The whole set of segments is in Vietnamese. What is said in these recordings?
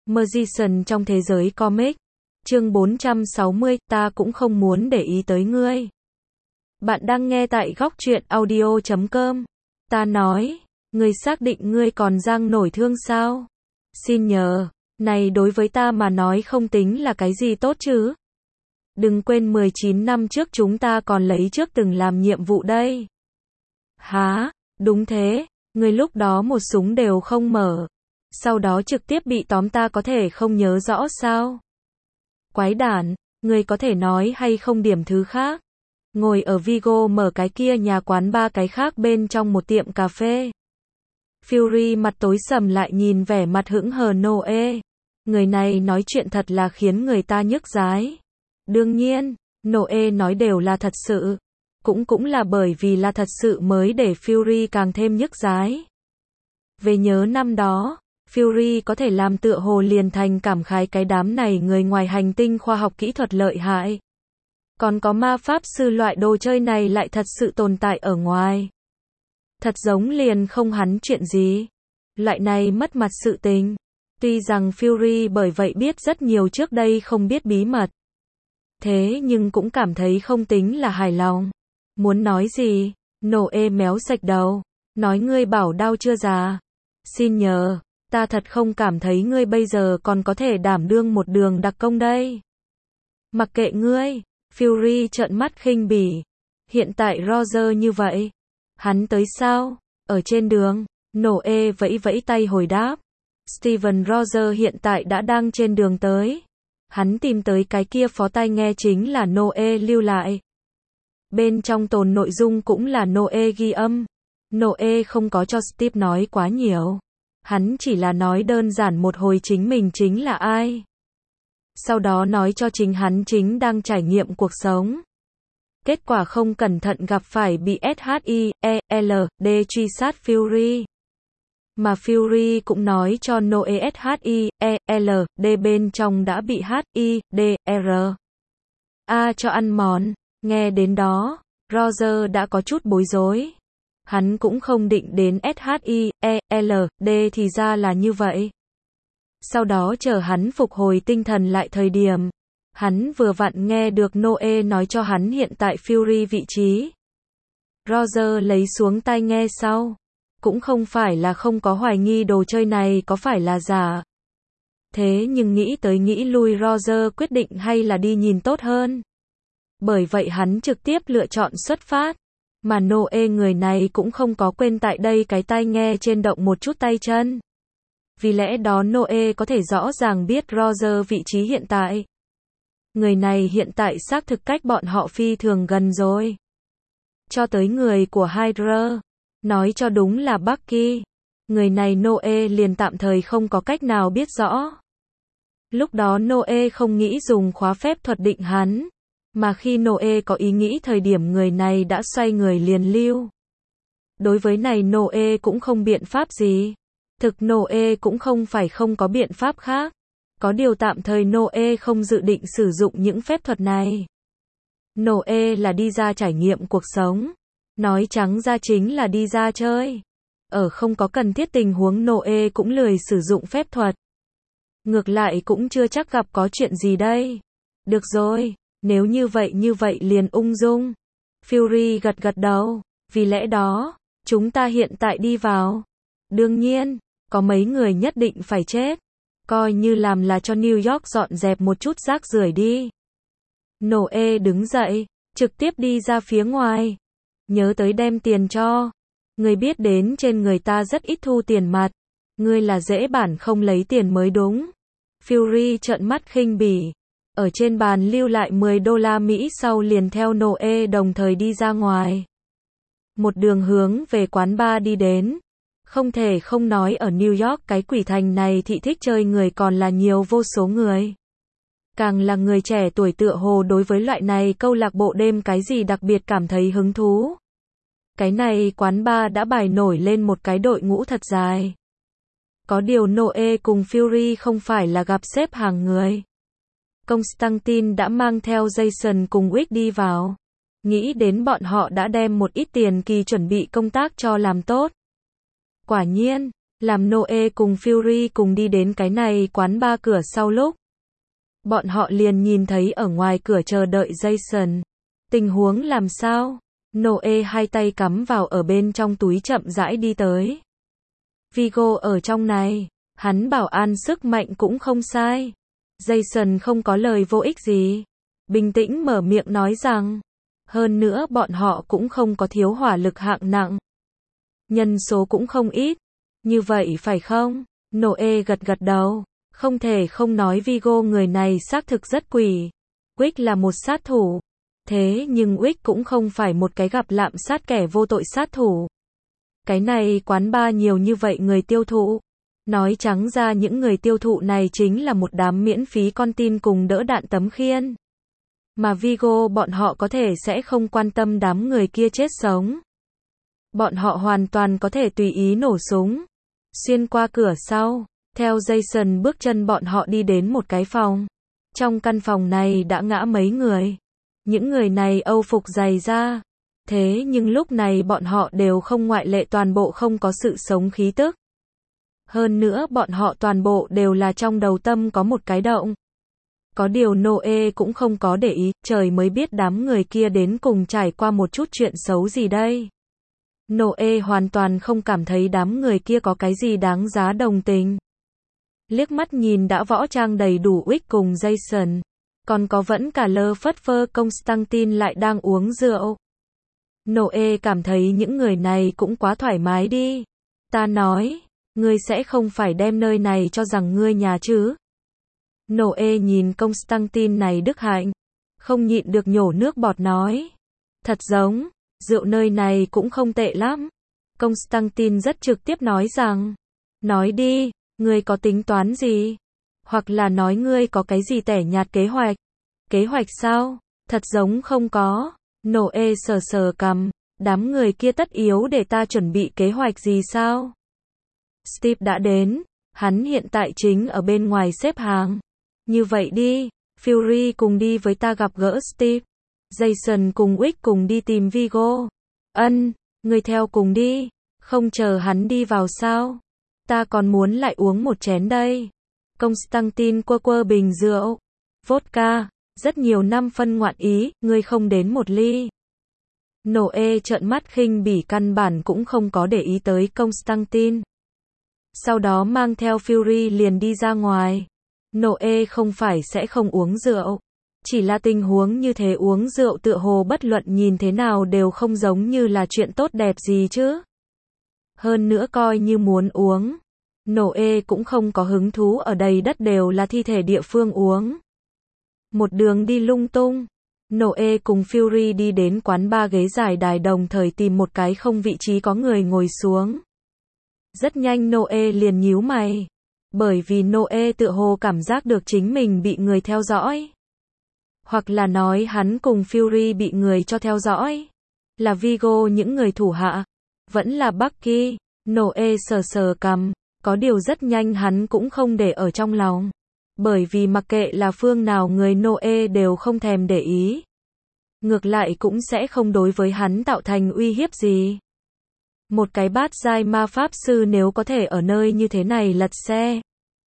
Magician trong thế giới comic. Chương 460, ta cũng không muốn để ý tới ngươi. Bạn đang nghe tại góc truyện audio.com. Ta nói, ngươi xác định ngươi còn giang nổi thương sao? Xin nhờ, này đối với ta mà nói không tính là cái gì tốt chứ. Đừng quên 19 năm trước chúng ta còn lấy trước từng làm nhiệm vụ đây. Hả, đúng thế, ngươi lúc đó một súng đều không mở. Sau đó trực tiếp bị tóm, ta có thể không nhớ rõ sao? Quái đản, ngươi có thể nói hay không điểm thứ khác? Ngồi ở Vigo mở cái kia nhà quán ba cái khác bên trong một tiệm cà phê. Fury mặt tối sầm lại nhìn vẻ mặt hững hờ Noe. Người này nói chuyện thật là khiến người ta nhức dái. Đương nhiên, Noe nói đều là thật sự. Cũng là bởi vì là thật sự mới để Fury càng thêm nhức dái. Về nhớ năm đó, Fury có thể làm tựa hồ liền thành cảm khái cái đám này người ngoài hành tinh khoa học kỹ thuật lợi hại. Còn có ma pháp sư loại đồ chơi này lại thật sự tồn tại ở ngoài. Thật giống liền không hắn chuyện gì. Loại này mất mặt sự tình. Tuy rằng Fury bởi vậy biết rất nhiều trước đây không biết bí mật. Thế nhưng cũng cảm thấy không tính là hài lòng. Muốn nói gì? Noe méo sạch đầu. Nói ngươi bảo đau chưa già. Xin nhờ, ta thật không cảm thấy ngươi bây giờ còn có thể đảm đương một đường đặc công đây. Mặc kệ ngươi. Fury trợn mắt khinh bỉ. Hiện tại Roger như vậy. Hắn tới sao? Ở trên đường. Noe vẫy vẫy tay hồi đáp. Steven Roger hiện tại đã đang trên đường tới. Hắn tìm tới cái kia phó tai nghe chính là Noe lưu lại. Bên trong tồn nội dung cũng là Noe ghi âm. Noe không có cho Steve nói quá nhiều. Hắn chỉ là nói đơn giản một hồi chính mình chính là ai. Sau đó nói cho chính hắn chính đang trải nghiệm cuộc sống. Kết quả không cẩn thận gặp phải bị SHIELD truy sát Fury. Mà Fury cũng nói cho Noe SHIELD bên trong đã bị HIDR cho ăn mòn. Nghe đến đó, Roger đã có chút bối rối. Hắn cũng không định đến SHIELD thì ra là như vậy. Sau đó chờ hắn phục hồi tinh thần lại thời điểm, hắn vừa vặn nghe được Noe nói cho hắn hiện tại Fury vị trí. Roger lấy xuống tai nghe sau. Cũng không phải là không có hoài nghi đồ chơi này có phải là giả. Thế nhưng nghĩ tới nghĩ lui Roger quyết định hay là đi nhìn tốt hơn. Bởi vậy hắn trực tiếp lựa chọn xuất phát. Mà Noe người này cũng không có quên tại đây cái tai nghe trên động một chút tay chân. Vì lẽ đó Noe có thể rõ ràng biết Roger vị trí hiện tại. Người này hiện tại xác thực cách bọn họ phi thường gần rồi. Cho tới người của Hydra. Nói cho đúng là Bucky. Người này Noe liền tạm thời không có cách nào biết rõ. Lúc đó Noe không nghĩ dùng khóa phép thuật định hắn. Mà khi Noe có ý nghĩ thời điểm người này đã xoay người liền lưu. Đối với này Noe cũng không biện pháp gì. Thực Noe cũng không phải không có biện pháp khác. Có điều tạm thời Noe không dự định sử dụng những phép thuật này. Noe là đi ra trải nghiệm cuộc sống. Nói trắng ra chính là đi ra chơi. Ở không có cần thiết tình huống Noe cũng lười sử dụng phép thuật. Ngược lại cũng chưa chắc gặp có chuyện gì đây. Được rồi, nếu như vậy liền ung dung. Fury gật đầu. Vì lẽ đó, chúng ta hiện tại đi vào. Đương nhiên, có mấy người nhất định phải chết. Coi như làm là cho New York dọn dẹp một chút rác rưởi đi. Noe đứng dậy, trực tiếp đi ra phía ngoài. Nhớ tới đem tiền cho. Người biết đến trên người ta rất ít thu tiền mặt. Ngươi là dễ bản không lấy tiền mới đúng. Fury trợn mắt khinh bỉ. Ở trên bàn lưu lại 10 đô la Mỹ sau liền theo Noe đồng thời đi ra ngoài. Một đường hướng về quán bar đi đến. Không thể không nói ở New York cái quỷ thành này thị thích chơi người còn là nhiều vô số người. Càng là người trẻ tuổi tựa hồ đối với loại này câu lạc bộ đêm cái gì đặc biệt cảm thấy hứng thú. Cái này quán bar đã bài nổi lên một cái đội ngũ thật dài. Có điều Noe cùng Fury không phải là gặp xếp hàng người. Constantine đã mang theo Jason cùng Wick đi vào. Nghĩ đến bọn họ đã đem một ít tiền kỳ chuẩn bị công tác cho làm tốt. Quả nhiên, Làm Noe cùng Fury cùng đi đến cái này quán bar cửa sau lúc. Bọn họ liền nhìn thấy ở ngoài cửa chờ đợi Jason. Tình huống làm sao? Noe hai tay cắm vào ở bên trong túi chậm rãi đi tới. Viggo ở trong này. Hắn bảo an sức mạnh cũng không sai. Jason không có lời vô ích gì. Bình tĩnh mở miệng nói rằng. Hơn nữa bọn họ cũng không có thiếu hỏa lực hạng nặng. Nhân số cũng không ít. Như vậy phải không? Noe gật gật đầu. Không thể không nói Viggo người này xác thực rất quỷ. Wick là một sát thủ. Thế nhưng Wick cũng không phải một cái gặp lạm sát kẻ vô tội sát thủ. Cái này quán bar nhiều như vậy người tiêu thụ. Nói trắng ra những người tiêu thụ này chính là một đám miễn phí con tin cùng đỡ đạn tấm khiên. Mà Viggo bọn họ có thể sẽ không quan tâm đám người kia chết sống. Bọn họ hoàn toàn có thể tùy ý nổ súng. Xuyên qua cửa sau. Theo Jason bước chân bọn họ đi đến một cái phòng. Trong căn phòng này đã ngã mấy người. Những người này âu phục dày da. Thế nhưng lúc này bọn họ đều không ngoại lệ toàn bộ không có sự sống khí tức. Hơn nữa bọn họ toàn bộ đều là trong đầu tâm có một cái động. Có điều Noe cũng không có để ý, trời mới biết đám người kia đến cùng trải qua một chút chuyện xấu gì đây. Noe hoàn toàn không cảm thấy đám người kia có cái gì đáng giá đồng tình. Liếc mắt nhìn đã võ trang đầy đủ Wick cùng Jason. Còn có vẫn cả lơ phất phơ Constantine lại đang uống rượu. Noe cảm thấy những người này cũng quá thoải mái đi. Ta nói, ngươi sẽ không phải đem nơi này cho rằng ngươi nhà chứ. Noe nhìn Constantine này đức hạnh. Không nhịn được nhổ nước bọt nói. Thật giống, rượu nơi này cũng không tệ lắm. Constantine rất trực tiếp nói rằng. Nói đi, ngươi có tính toán gì? Hoặc là nói ngươi có cái gì tẻ nhạt kế hoạch? Kế hoạch sao? Thật giống không có. Noe sờ sờ cằm. Đám người kia tất yếu để ta chuẩn bị kế hoạch gì sao? Steve đã đến. Hắn hiện tại chính ở bên ngoài xếp hàng. Như vậy đi. Fury cùng đi với ta gặp gỡ Steve. Jason cùng Wick cùng đi tìm Viggo. Ngươi theo cùng đi. Không chờ hắn đi vào sao? Ta còn muốn lại uống một chén đây. Constantine quơ bình rượu. Vodka. Rất nhiều năm phân ngoạn ý, ngươi không đến một ly. Noe trợn mắt khinh bỉ căn bản cũng không có để ý tới Constantine. Sau đó mang theo Fury liền đi ra ngoài. Noe không phải sẽ không uống rượu. Chỉ là tình huống như thế uống rượu tựa hồ bất luận nhìn thế nào đều không giống như là chuyện tốt đẹp gì chứ. Hơn nữa coi như muốn uống. Noe cũng không có hứng thú ở đầy đất đều là thi thể địa phương uống. Một đường đi lung tung. Noe cùng Fury đi đến quán bar ghế dài đài đồng thời tìm một cái không vị trí có người ngồi xuống. Rất nhanh Noe liền nhíu mày. Bởi vì Noe tựa hồ cảm giác được chính mình bị người theo dõi. Hoặc là nói hắn cùng Fury bị người cho theo dõi. Là Viggo những người thủ hạ. Vẫn là Bucky. Noe sờ sờ cằm. Có điều rất nhanh hắn cũng không để ở trong lòng. Bởi vì mặc kệ là phương nào người Noe đều không thèm để ý. Ngược lại cũng sẽ không đối với hắn tạo thành uy hiếp gì. Một cái bát giai ma pháp sư nếu có thể ở nơi như thế này lật xe.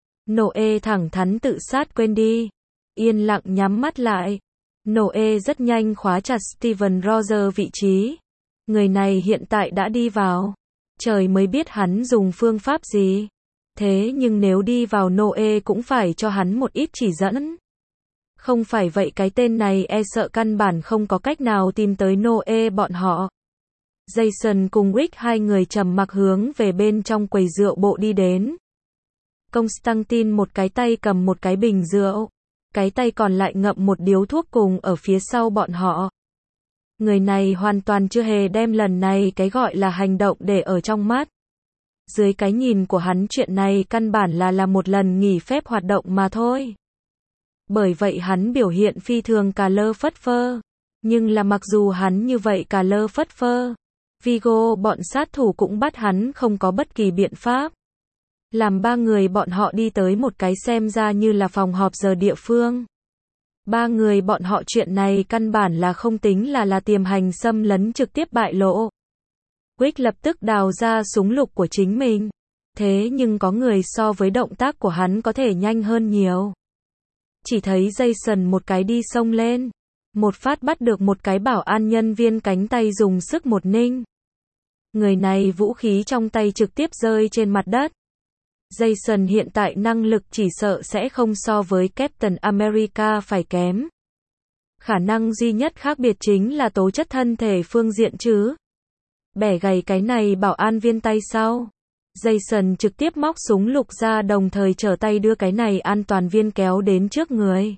Noe thẳng thắn tự sát quên đi. Yên lặng nhắm mắt lại. Noe rất nhanh khóa chặt Steven Roger vị trí. Người này hiện tại đã đi vào. Trời mới biết hắn dùng phương pháp gì. Thế nhưng nếu đi vào Noe cũng phải cho hắn một ít chỉ dẫn. Không phải vậy cái tên này e sợ căn bản không có cách nào tìm tới Noe bọn họ. Jason cùng Wick hai người trầm mặc hướng về bên trong quầy rượu bộ đi đến. Constantine một cái tay cầm một cái bình rượu. Cái tay còn lại ngậm một điếu thuốc cùng ở phía sau bọn họ. Người này hoàn toàn chưa hề đem lần này cái gọi là hành động để ở trong mắt. Dưới cái nhìn của hắn chuyện này căn bản là một lần nghỉ phép hoạt động mà thôi. Bởi vậy hắn biểu hiện phi thường cà lơ phất phơ. Nhưng là mặc dù hắn như vậy cà lơ phất phơ, Viggo bọn sát thủ cũng bắt hắn không có bất kỳ biện pháp. Làm ba người bọn họ đi tới một cái xem ra như là phòng họp giờ địa phương. Ba người bọn họ chuyện này căn bản là không tính là tiềm hành xâm lấn trực tiếp bại lộ. Wick lập tức đào ra súng lục của chính mình. Thế nhưng có người so với động tác của hắn có thể nhanh hơn nhiều. Chỉ thấy Jason một cái đi xông lên. Một phát bắt được một cái bảo an nhân viên cánh tay dùng sức một ninh. Người này vũ khí trong tay trực tiếp rơi trên mặt đất. Jason hiện tại năng lực chỉ sợ sẽ không so với Captain America phải kém. Khả năng duy nhất khác biệt chính là tố chất thân thể phương diện chứ. Bẻ gãy cái này bảo an viên tay sau. Jason trực tiếp móc súng lục ra đồng thời trở tay đưa cái này an toàn viên kéo đến trước người.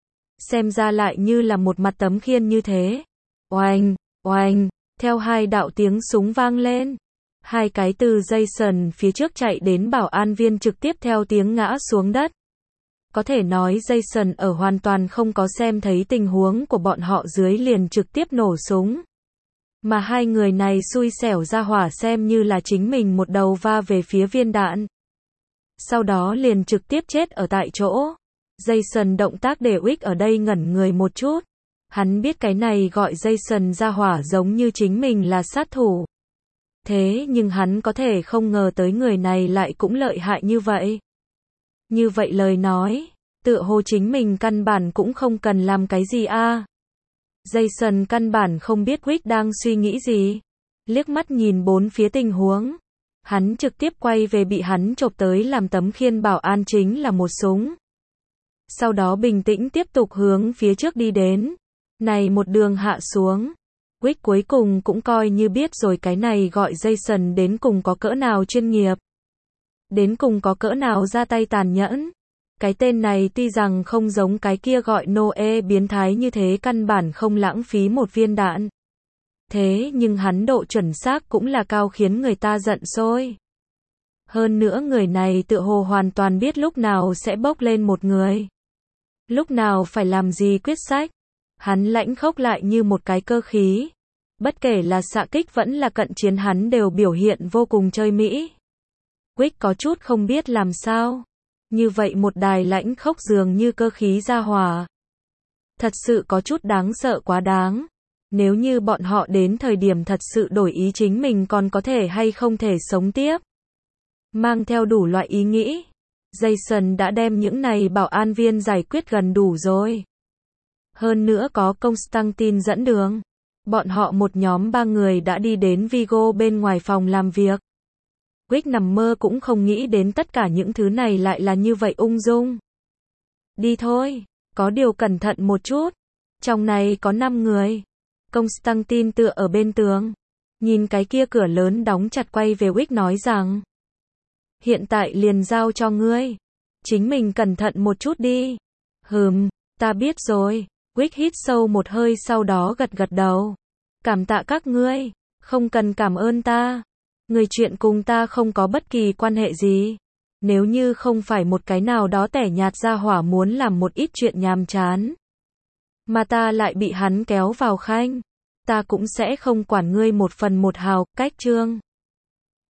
Xem ra lại như là một mặt tấm khiên như thế. Oanh, oanh, theo hai đạo tiếng súng vang lên. Hai cái từ Jason phía trước chạy đến bảo an viên trực tiếp theo tiếng ngã xuống đất. Có thể nói Jason ở hoàn toàn không có xem thấy tình huống của bọn họ dưới liền trực tiếp nổ súng. Mà hai người này xui xẻo ra hỏa xem như là chính mình một đầu va về phía viên đạn. Sau đó liền trực tiếp chết ở tại chỗ. Jason động tác để Wick ở đây ngẩn người một chút. Hắn biết cái này gọi Jason ra hỏa giống như chính mình là sát thủ. Thế nhưng hắn có thể không ngờ tới người này lại cũng lợi hại như vậy. Như vậy lời nói, tựa hồ chính mình căn bản cũng không cần làm cái gì a. Jason căn bản không biết Wick đang suy nghĩ gì. Liếc mắt nhìn bốn phía tình huống. Hắn trực tiếp quay về bị hắn chộp tới làm tấm khiên bảo an chính là một súng. Sau đó bình tĩnh tiếp tục hướng phía trước đi đến. Này một đường hạ xuống. Wick cuối cùng cũng coi như biết rồi cái này gọi Jason đến cùng có cỡ nào chuyên nghiệp. Đến cùng có cỡ nào ra tay tàn nhẫn. Cái tên này tuy rằng không giống cái kia gọi Noe biến thái như thế căn bản không lãng phí một viên đạn. Thế nhưng hắn độ chuẩn xác cũng là cao khiến người ta giận sôi. Hơn nữa người này tựa hồ hoàn toàn biết lúc nào sẽ bốc lên một người. Lúc nào phải làm gì quyết sách. Hắn lãnh khốc lại như một cái cơ khí. Bất kể là xạ kích vẫn là cận chiến hắn đều biểu hiện vô cùng chơi mỹ. Wick có chút không biết làm sao. Như vậy một đài lãnh khốc dường như cơ khí ra hỏa. Thật sự có chút đáng sợ quá đáng. Nếu như bọn họ đến thời điểm thật sự đổi ý chính mình còn có thể hay không thể sống tiếp. Mang theo đủ loại ý nghĩ. Jason đã đem những này bảo an viên giải quyết gần đủ rồi. Hơn nữa có Constantine dẫn đường. Bọn họ một nhóm 3 người đã đi đến Vigo bên ngoài phòng làm việc. Wick nằm mơ cũng không nghĩ đến tất cả những thứ này lại là như vậy ung dung. Đi thôi, có điều cẩn thận một chút. Trong này có 5 người. Constantine tựa ở bên tường. Nhìn cái kia cửa lớn đóng chặt quay về Wick nói rằng. Hiện tại liền giao cho ngươi. Chính mình cẩn thận một chút đi. Ta biết rồi. Wick hít sâu một hơi sau đó gật gật đầu. Cảm tạ các ngươi. Không cần cảm ơn ta. Người chuyện cùng ta không có bất kỳ quan hệ gì. Nếu như không phải một cái nào đó tẻ nhạt ra hỏa muốn làm một ít chuyện nhàm chán. Mà ta lại bị hắn kéo vào khanh. Ta cũng sẽ không quản ngươi một phần một hào, cách chương.